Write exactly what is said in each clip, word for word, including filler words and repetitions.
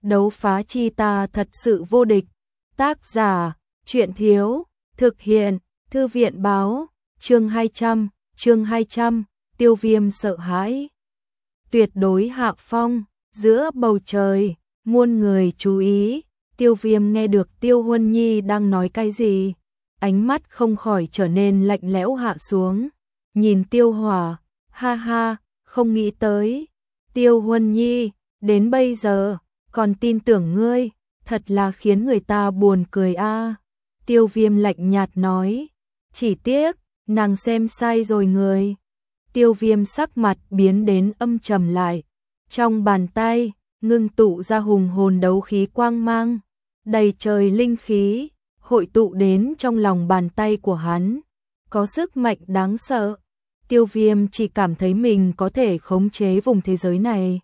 đấu phá chi ta thật sự vô địch. Tác giả, truyện thiếu, thực hiện, thư viện báo, chương hai trăm, chương hai trăm, Tiêu Viêm sợ hãi. Tuyệt đối hạ phong, giữa bầu trời, muôn người chú ý, Tiêu Viêm nghe được Tiêu Huân Nhi đang nói cái gì, ánh mắt không khỏi trở nên lạnh lẽo hạ xuống, nhìn Tiêu Hỏa, ha ha, không nghĩ tới, Tiêu Huân Nhi, đến bây giờ, còn tin tưởng ngươi, thật là khiến người ta buồn cười a. À. Tiêu Viêm lạnh nhạt nói, chỉ tiếc, nàng xem sai rồi người. Tiêu Viêm sắc mặt biến đến âm trầm lại, trong bàn tay, ngưng tụ ra hùng hồn đấu khí quang mang, đầy trời linh khí, hội tụ đến trong lòng bàn tay của hắn, có sức mạnh đáng sợ. Tiêu Viêm chỉ cảm thấy mình có thể khống chế vùng thế giới này.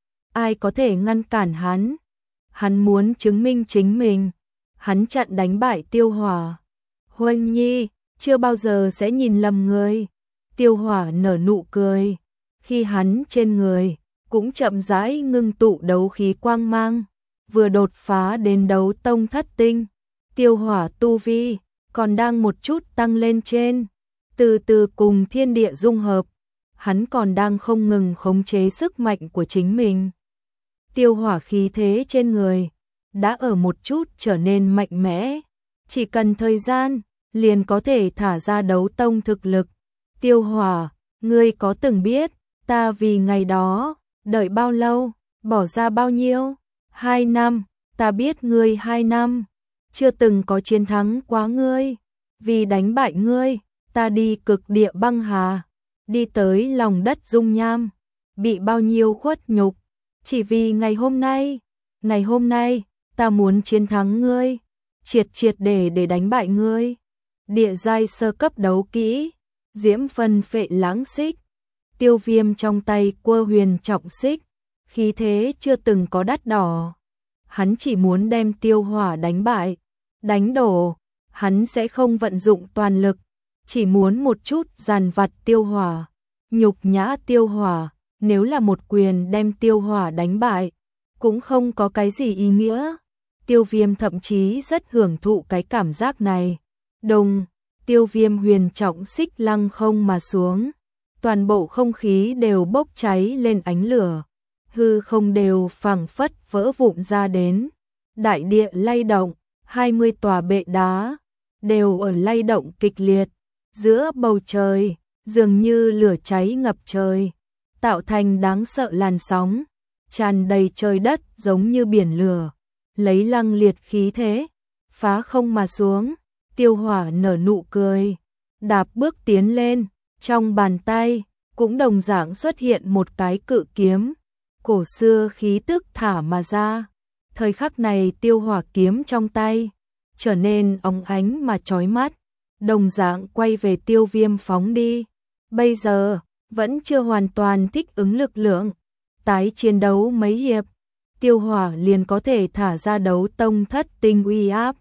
Ai có thể ngăn cản hắn? Hắn muốn chứng minh chính mình. Hắn chặn đánh bại Tiêu Hỏa. Huân Nhi, chưa bao giờ sẽ nhìn lầm người. Tiêu Hỏa nở nụ cười. Khi hắn trên người, cũng chậm rãi ngưng tụ đấu khí quang mang. Vừa đột phá đến đấu tông thất tinh. Tiêu Hỏa tu vi, còn đang một chút tăng lên trên. Từ từ cùng thiên địa dung hợp. Hắn còn đang không ngừng khống chế sức mạnh của chính mình. Tiêu Hỏa khí thế trên người đã ở một chút trở nên mạnh mẽ, chỉ cần thời gian liền có thể thả ra đấu tông thực lực. Tiêu Hỏa, ngươi có từng biết ta vì ngày đó đợi bao lâu, bỏ ra bao nhiêu? Hai năm, ta biết ngươi hai năm, chưa từng có chiến thắng quá ngươi, vì đánh bại ngươi, ta đi cực địa băng hà, đi tới lòng đất dung nham, bị bao nhiêu khuất nhục. Chỉ vì ngày hôm nay, ngày hôm nay, ta muốn chiến thắng ngươi, triệt triệt để để đánh bại ngươi. Địa giai sơ cấp đấu kỹ, diễm phân phệ lãng xích, Tiêu Viêm trong tay quơ huyền trọng xích, khí thế chưa từng có đắt đỏ. Hắn chỉ muốn đem Tiêu Hỏa đánh bại, đánh đổ, hắn sẽ không vận dụng toàn lực, chỉ muốn một chút dàn vặt Tiêu Hỏa, nhục nhã Tiêu Hỏa. Nếu là một quyền đem Tiêu Hỏa đánh bại, cũng không có cái gì ý nghĩa. Tiêu Viêm thậm chí rất hưởng thụ cái cảm giác này. Đồng, Tiêu Viêm huyền trọng xích lăng không mà xuống. Toàn bộ không khí đều bốc cháy lên ánh lửa. Hư không đều phảng phất vỡ vụn ra đến. Đại địa lay động, hai mươi tòa bệ đá, đều ở lay động kịch liệt. Giữa bầu trời, dường như lửa cháy ngập trời. Tạo thành đáng sợ làn sóng, tràn đầy trời đất giống như biển lửa, lấy lăng liệt khí thế, phá không mà xuống. Tiêu Hỏa nở nụ cười, đạp bước tiến lên, trong bàn tay cũng đồng dạng xuất hiện một cái cự kiếm, cổ xưa khí tức thả mà ra. Thời khắc này Tiêu Hỏa kiếm trong tay trở nên óng ánh mà chói mắt, đồng dạng quay về Tiêu Viêm phóng đi. Bây giờ vẫn chưa hoàn toàn thích ứng lực lượng, tái chiến đấu mấy hiệp, Tiêu Hỏa liền có thể thả ra đấu tông thất tinh uy áp.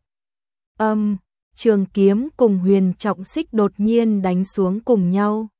Âm, trường kiếm cùng huyền trọng xích đột nhiên đánh xuống cùng nhau,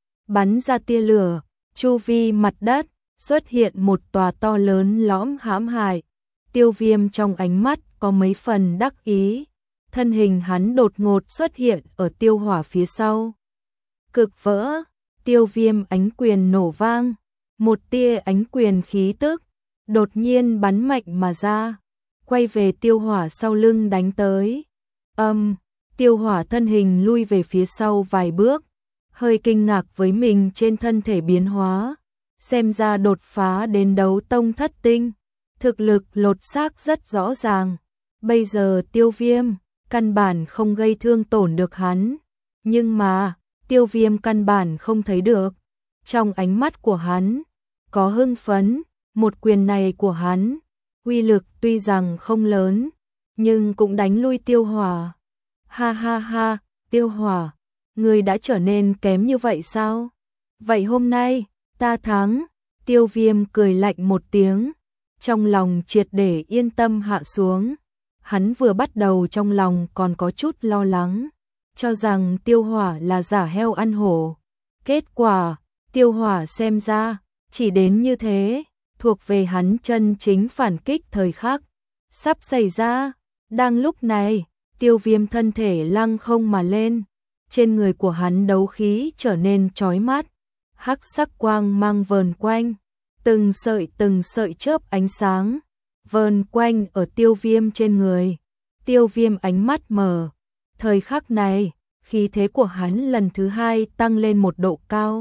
bắn ra tia lửa, chu vi mặt đất xuất hiện một tòa to lớn lõm hãm hại. Tiêu Viêm trong ánh mắt có mấy phần đắc ý, thân hình hắn đột ngột xuất hiện ở Tiêu Hỏa phía sau. Cực vỡ, Tiêu Viêm ánh quyền nổ vang, một tia ánh quyền khí tức đột nhiên bắn mạnh mà ra, quay về Tiêu Hỏa sau lưng đánh tới. Âm, Tiêu Hỏa thân hình lui về phía sau vài bước, hơi kinh ngạc với mình trên thân thể biến hóa, xem ra đột phá đến đấu tông thất tinh, thực lực lột xác rất rõ ràng. Bây giờ Tiêu Viêm căn bản không gây thương tổn được hắn, nhưng mà Tiêu Viêm căn bản không thấy được. Trong ánh mắt của hắn có hưng phấn, một quyền này của hắn, uy lực tuy rằng không lớn, nhưng cũng đánh lui Tiêu Hỏa. Ha ha ha, Tiêu Hỏa, ngươi đã trở nên kém như vậy sao? Vậy hôm nay, ta thắng. Tiêu Viêm cười lạnh một tiếng, trong lòng triệt để yên tâm hạ xuống. Hắn vừa bắt đầu trong lòng còn có chút lo lắng, cho rằng Tiêu Hỏa là giả heo ăn hổ. Kết quả, Tiêu Hỏa xem ra chỉ đến như thế, thuộc về hắn chân chính phản kích thời khắc sắp xảy ra. Đang lúc này, Tiêu Viêm thân thể lăng không mà lên, trên người của hắn đấu khí trở nên chói mắt, hắc sắc quang mang vờn quanh, từng sợi từng sợi chớp ánh sáng vờn quanh ở Tiêu Viêm trên người. Tiêu Viêm ánh mắt mở, thời khắc này, khí thế của hắn lần thứ hai tăng lên một độ cao.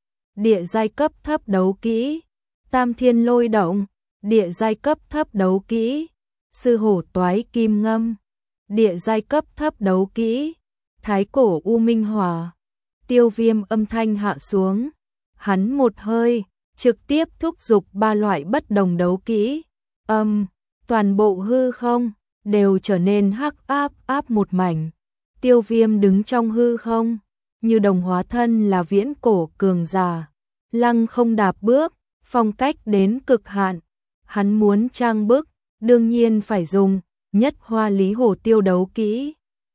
Địa giai cấp thấp đấu kỹ, Tam Thiên Lôi Động, địa giai cấp thấp đấu kỹ, Sư Hổ Toái Kim Ngâm, địa giai cấp thấp đấu kỹ, Thái Cổ U Minh Hỏa. Tiêu Viêm âm thanh hạ xuống, hắn một hơi trực tiếp thúc giục ba loại bất đồng đấu kỹ. Âm, toàn bộ hư không đều trở nên hắc áp áp một mảnh. Tiêu Viêm đứng trong hư không, như đồng hóa thân là viễn cổ cường giả, lăng không đạp bước, phong cách đến cực hạn. Hắn muốn trang bức, đương nhiên phải dùng nhất hoa lý hổ tiêu đấu kỹ.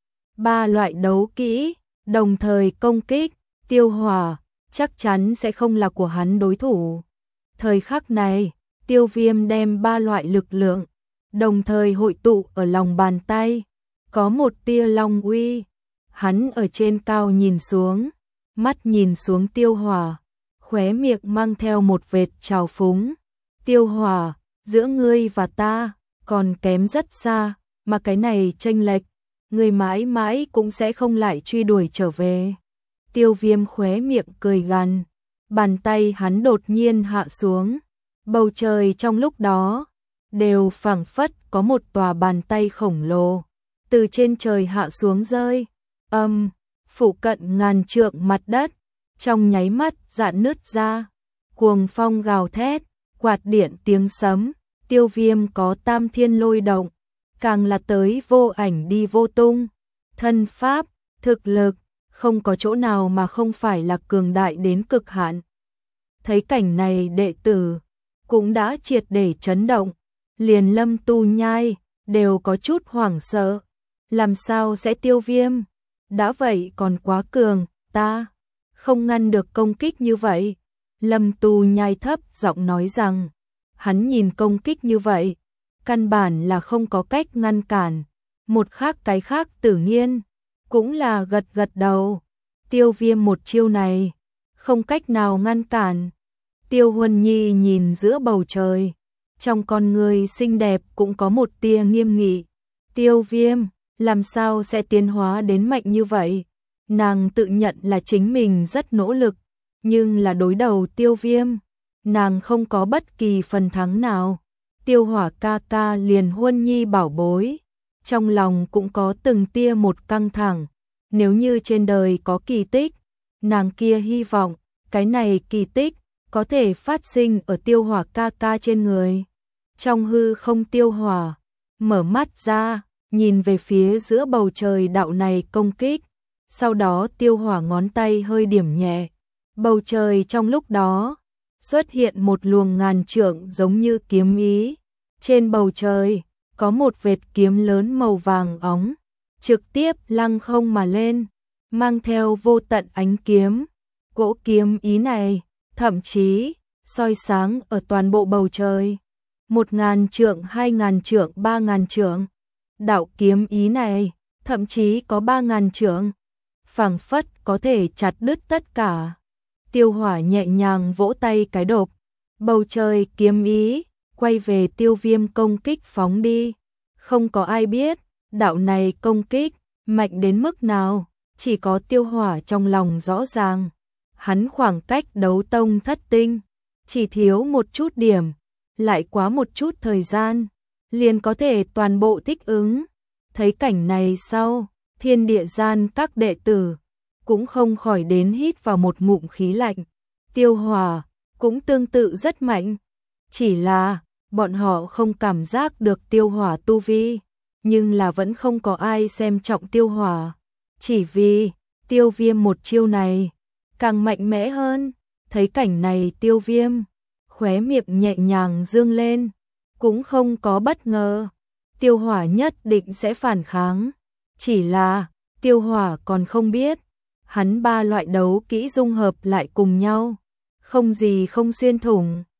Ba loại đấu kỹ đồng thời công kích, Tiêu Hỏa chắc chắn sẽ không là của hắn đối thủ. Thời khắc này, Tiêu Viêm đem ba loại lực lượng đồng thời hội tụ ở lòng bàn tay, có một tia long uy. Hắn ở trên cao nhìn xuống, mắt nhìn xuống Tiêu Hỏa, khóe miệng mang theo một vệt trào phúng. Tiêu Hỏa, giữa ngươi và ta còn kém rất xa, mà cái này chênh lệch, ngươi mãi mãi cũng sẽ không lại truy đuổi trở về. Tiêu Viêm khóe miệng cười gằn, bàn tay hắn đột nhiên hạ xuống, bầu trời trong lúc đó đều phảng phất có một tòa bàn tay khổng lồ từ trên trời hạ xuống rơi. Âm, phụ cận ngàn trượng mặt đất trong nháy mắt rạn nứt ra, cuồng phong gào thét, quạt điện tiếng sấm. Tiêu Viêm có Tam Thiên Lôi Động, càng là tới vô ảnh đi vô tung, thân pháp, thực lực, không có chỗ nào mà không phải là cường đại đến cực hạn. Thấy cảnh này, đệ tử cũng đã triệt để chấn động, liền Lâm Tu Nhai đều có chút hoảng sợ. Làm sao sẽ Tiêu Viêm đã vậy còn quá cường, ta không ngăn được công kích như vậy. Lâm Tu Nhai thấp giọng nói rằng, hắn nhìn công kích như vậy, căn bản là không có cách ngăn cản. Một khác cái khác Tử Nghiên cũng là gật gật đầu. Tiêu Viêm một chiêu này không cách nào ngăn cản. Tiêu Huân Nhi nhìn giữa bầu trời, trong con người xinh đẹp cũng có một tia nghiêm nghị. Tiêu Viêm làm sao sẽ tiến hóa đến mạnh như vậy? Nàng tự nhận là chính mình rất nỗ lực, nhưng là đối đầu Tiêu Viêm, nàng không có bất kỳ phần thắng nào. Tiêu Hỏa ca ca liền Huân Nhi bảo bối, trong lòng cũng có từng tia một căng thẳng. Nếu như trên đời có kỳ tích, nàng kia hy vọng cái này kỳ tích có thể phát sinh ở Tiêu Hỏa ca ca trên người. Trong hư không, Tiêu Hỏa mở mắt ra, nhìn về phía giữa bầu trời đạo này công kích. Sau đó Tiêu Hỏa ngón tay hơi điểm nhẹ, bầu trời trong lúc đó xuất hiện một luồng ngàn trượng giống như kiếm ý. Trên bầu trời có một vệt kiếm lớn màu vàng óng, trực tiếp lăng không mà lên, mang theo vô tận ánh kiếm. Cỗ kiếm ý này thậm chí soi sáng ở toàn bộ bầu trời. Một ngàn trượng, hai ngàn trượng, ba ngàn trượng. Đạo kiếm ý này thậm chí có ba ngàn trượng, phảng phất có thể chặt đứt tất cả. Tiêu Hỏa nhẹ nhàng vỗ tay cái đột, bầu trời kiếm ý quay về Tiêu Viêm công kích phóng đi. Không có ai biết đạo này công kích mạnh đến mức nào, chỉ có Tiêu Hỏa trong lòng rõ ràng. Hắn khoảng cách đấu tông thất tinh chỉ thiếu một chút điểm, lại quá một chút thời gian liền có thể toàn bộ thích ứng. Thấy cảnh này sau, Thiên Địa Gian các đệ tử cũng không khỏi đến hít vào một ngụm khí lạnh. Tiêu Hỏa cũng tương tự rất mạnh, chỉ là bọn họ không cảm giác được Tiêu Hỏa tu vi, nhưng là vẫn không có ai xem trọng Tiêu Hỏa, chỉ vì Tiêu Viêm một chiêu này càng mạnh mẽ hơn. Thấy cảnh này, Tiêu Viêm khóe miệng nhẹ nhàng dương lên, cũng không có bất ngờ. Tiêu Hỏa nhất định sẽ phản kháng, chỉ là Tiêu Hỏa còn không biết, hắn ba loại đấu kỹ dung hợp lại cùng nhau, không gì không xuyên thủng.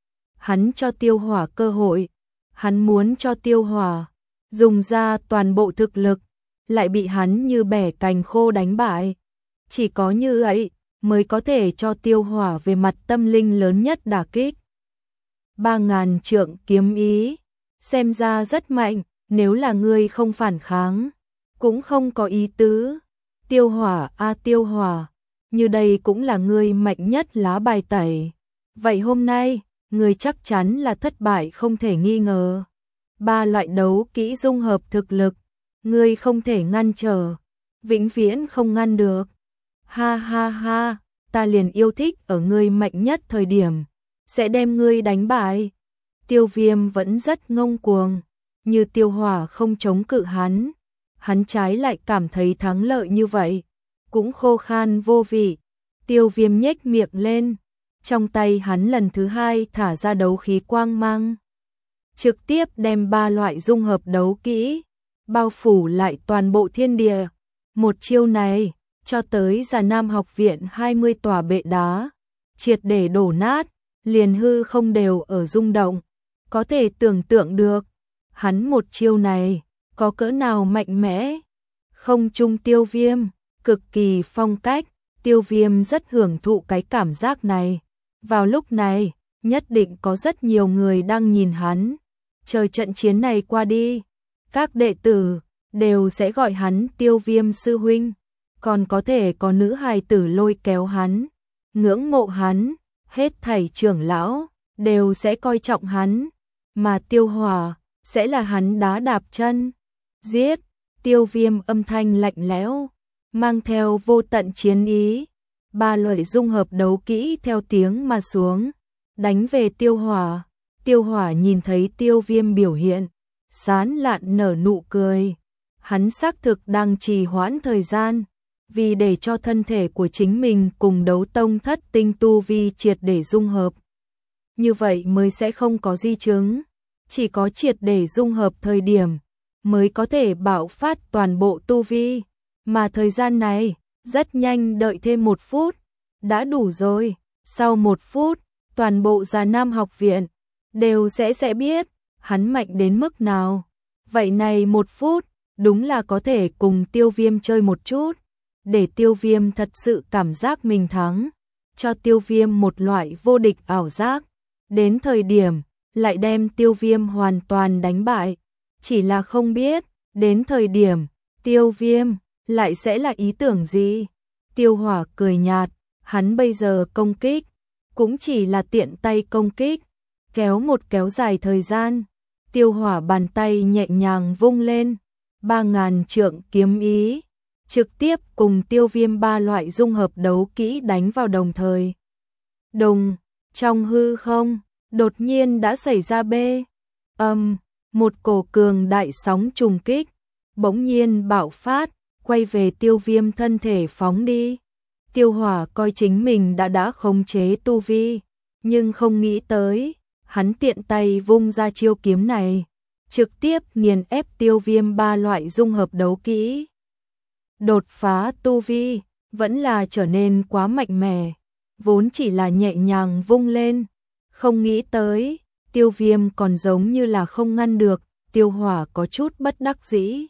hắn cho Tiêu Hỏa cơ hội, hắn muốn cho Tiêu Hỏa dùng ra toàn bộ thực lực, lại bị hắn như bẻ cành khô đánh bại. Chỉ có như vậy mới có thể cho Tiêu Hỏa về mặt tâm linh lớn nhất đả kích. Ba ngàn trượng kiếm ý, xem ra rất mạnh, nếu là ngươi không phản kháng, cũng không có ý tứ. Tiêu Hỏa a à, Tiêu Hỏa, như đây cũng là ngươi mạnh nhất lá bài tẩy. Vậy hôm nay, ngươi chắc chắn là thất bại không thể nghi ngờ. Ba loại đấu kỹ dung hợp thực lực, ngươi không thể ngăn trở, vĩnh viễn không ngăn được. Ha ha ha, ta liền yêu thích ở ngươi mạnh nhất thời điểm, sẽ đem ngươi đánh bại. Tiêu Viêm vẫn rất ngông cuồng, như Tiêu Hỏa không chống cự hắn, hắn trái lại cảm thấy thắng lợi như vậy, cũng khô khan vô vị. Tiêu Viêm nhếch miệng lên, trong tay hắn lần thứ hai thả ra đấu khí quang mang, trực tiếp đem ba loại dung hợp đấu kỹ bao phủ lại toàn bộ thiên địa. Một chiêu này, cho tới Già Nam học viện hai mươi tòa bệ đá, triệt để đổ nát, liền hư không đều ở rung động. Có thể tưởng tượng được, hắn một chiêu này, có cỡ nào mạnh mẽ. Không trung Tiêu Viêm, cực kỳ phong cách, Tiêu Viêm rất hưởng thụ cái cảm giác này. Vào lúc này, nhất định có rất nhiều người đang nhìn hắn. Chờ trận chiến này qua đi, các đệ tử đều sẽ gọi hắn Tiêu Viêm sư huynh, còn có thể có nữ hài tử lôi kéo hắn, ngưỡng mộ hắn, hết thảy trưởng lão đều sẽ coi trọng hắn, mà Tiêu Hỏa sẽ là hắn đá đạp chân. Giết! Tiêu Viêm âm thanh lạnh lẽo, mang theo vô tận chiến ý, ba loại dung hợp đấu kỹ theo tiếng mà xuống, đánh về Tiêu Hỏa. Tiêu Hỏa nhìn thấy Tiêu Viêm biểu hiện, sán lạn nở nụ cười. Hắn xác thực đang trì hoãn thời gian, vì để cho thân thể của chính mình cùng đấu tông thất tinh tu vi triệt để dung hợp. Như vậy mới sẽ không có di chứng, chỉ có triệt để dung hợp thời điểm, mới có thể bạo phát toàn bộ tu vi. Mà thời gian này, rất nhanh, đợi thêm một phút, đã đủ rồi. Sau một phút, toàn bộ Già Nam học viện đều sẽ sẽ biết hắn mạnh đến mức nào. Vậy này một phút, đúng là có thể cùng Tiêu Viêm chơi một chút, để Tiêu Viêm thật sự cảm giác mình thắng, cho Tiêu Viêm một loại vô địch ảo giác. Đến thời điểm, lại đem Tiêu Viêm hoàn toàn đánh bại. Chỉ là không biết, đến thời điểm, Tiêu Viêm lại sẽ là ý tưởng gì. Tiêu Hỏa cười nhạt, hắn bây giờ công kích, cũng chỉ là tiện tay công kích, kéo một kéo dài thời gian. Tiêu Hỏa bàn tay nhẹ nhàng vung lên, ba ngàn trượng kiếm ý, trực tiếp cùng Tiêu Viêm ba loại dung hợp đấu kỹ đánh vào đồng thời. Đùng, trong hư không, đột nhiên đã xảy ra bê. Âm, một cổ cường đại sóng trùng kích, bỗng nhiên bạo phát, quay về Tiêu Viêm thân thể phóng đi. Tiêu Hỏa coi chính mình đã đã khống chế tu vi, nhưng không nghĩ tới, hắn tiện tay vung ra chiêu kiếm này, trực tiếp nghiền ép Tiêu Viêm ba loại dung hợp đấu kỹ. Đột phá tu vi, vẫn là trở nên quá mạnh mẽ, vốn chỉ là nhẹ nhàng vung lên, không nghĩ tới, Tiêu Viêm còn giống như là không ngăn được. Tiêu Hỏa có chút bất đắc dĩ.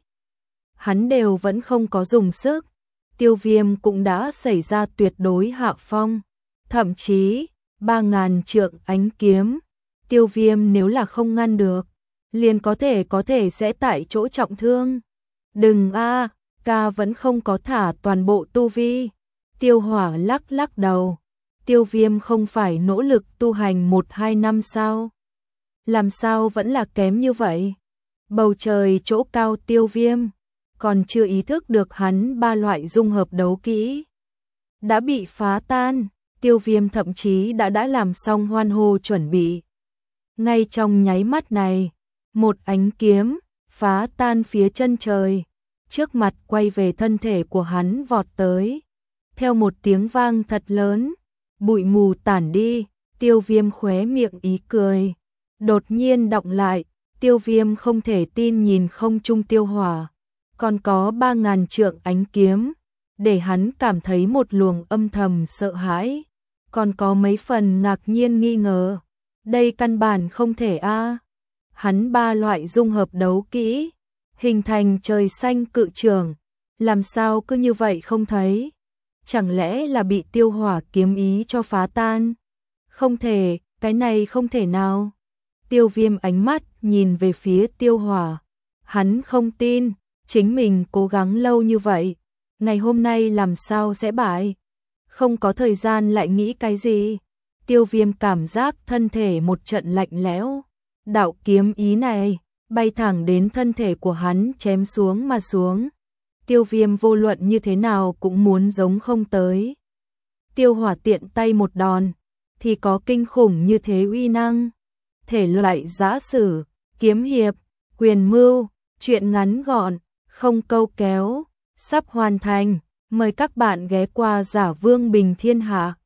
Hắn đều vẫn không có dùng sức, Tiêu Viêm cũng đã xảy ra tuyệt đối hạ phong, thậm chí ba ngàn trượng ánh kiếm, Tiêu Viêm nếu là không ngăn được, liền có thể có thể sẽ tại chỗ trọng thương. Đừng a, ca vẫn không có thả toàn bộ tu vi. Tiêu Hỏa lắc lắc đầu, Tiêu Viêm không phải nỗ lực tu hành một hai năm sao? Làm sao vẫn là kém như vậy? Bầu trời chỗ cao Tiêu Viêm còn chưa ý thức được hắn ba loại dung hợp đấu kỹ đã bị phá tan. Tiêu Viêm thậm chí đã đã làm xong hoan hô chuẩn bị. Ngay trong nháy mắt này, một ánh kiếm phá tan phía chân trời, trước mặt quay về thân thể của hắn vọt tới. Theo một tiếng vang thật lớn, bụi mù tản đi, Tiêu Viêm khóe miệng ý cười đột nhiên đọng lại. Tiêu Viêm không thể tin nhìn không trung Tiêu Hỏa, còn có ba ngàn trượng ánh kiếm, để hắn cảm thấy một luồng âm thầm sợ hãi, còn có mấy phần ngạc nhiên nghi ngờ. Đây căn bản không thể a. Hắn ba loại dung hợp đấu kỹ, hình thành trời xanh cự trường, làm sao cứ như vậy không thấy? Chẳng lẽ là bị Tiêu Hỏa kiếm ý cho phá tan? Không thể, cái này không thể nào. Tiêu Viêm ánh mắt nhìn về phía Tiêu Hỏa, hắn không tin, chính mình cố gắng lâu như vậy, ngày hôm nay làm sao sẽ bại? Không có thời gian lại nghĩ cái gì? Tiêu Viêm cảm giác thân thể một trận lạnh lẽo, đạo kiếm ý này bay thẳng đến thân thể của hắn chém xuống mà xuống. Tiêu Viêm vô luận như thế nào cũng muốn giống không tới. Tiêu Hỏa tiện tay một đòn, thì có kinh khủng như thế uy năng. Thể loại giã sử, kiếm hiệp, quyền mưu, truyện ngắn gọn, không câu kéo, sắp hoàn thành. Mời các bạn ghé qua Giả Vương Bình Thiên Hạ.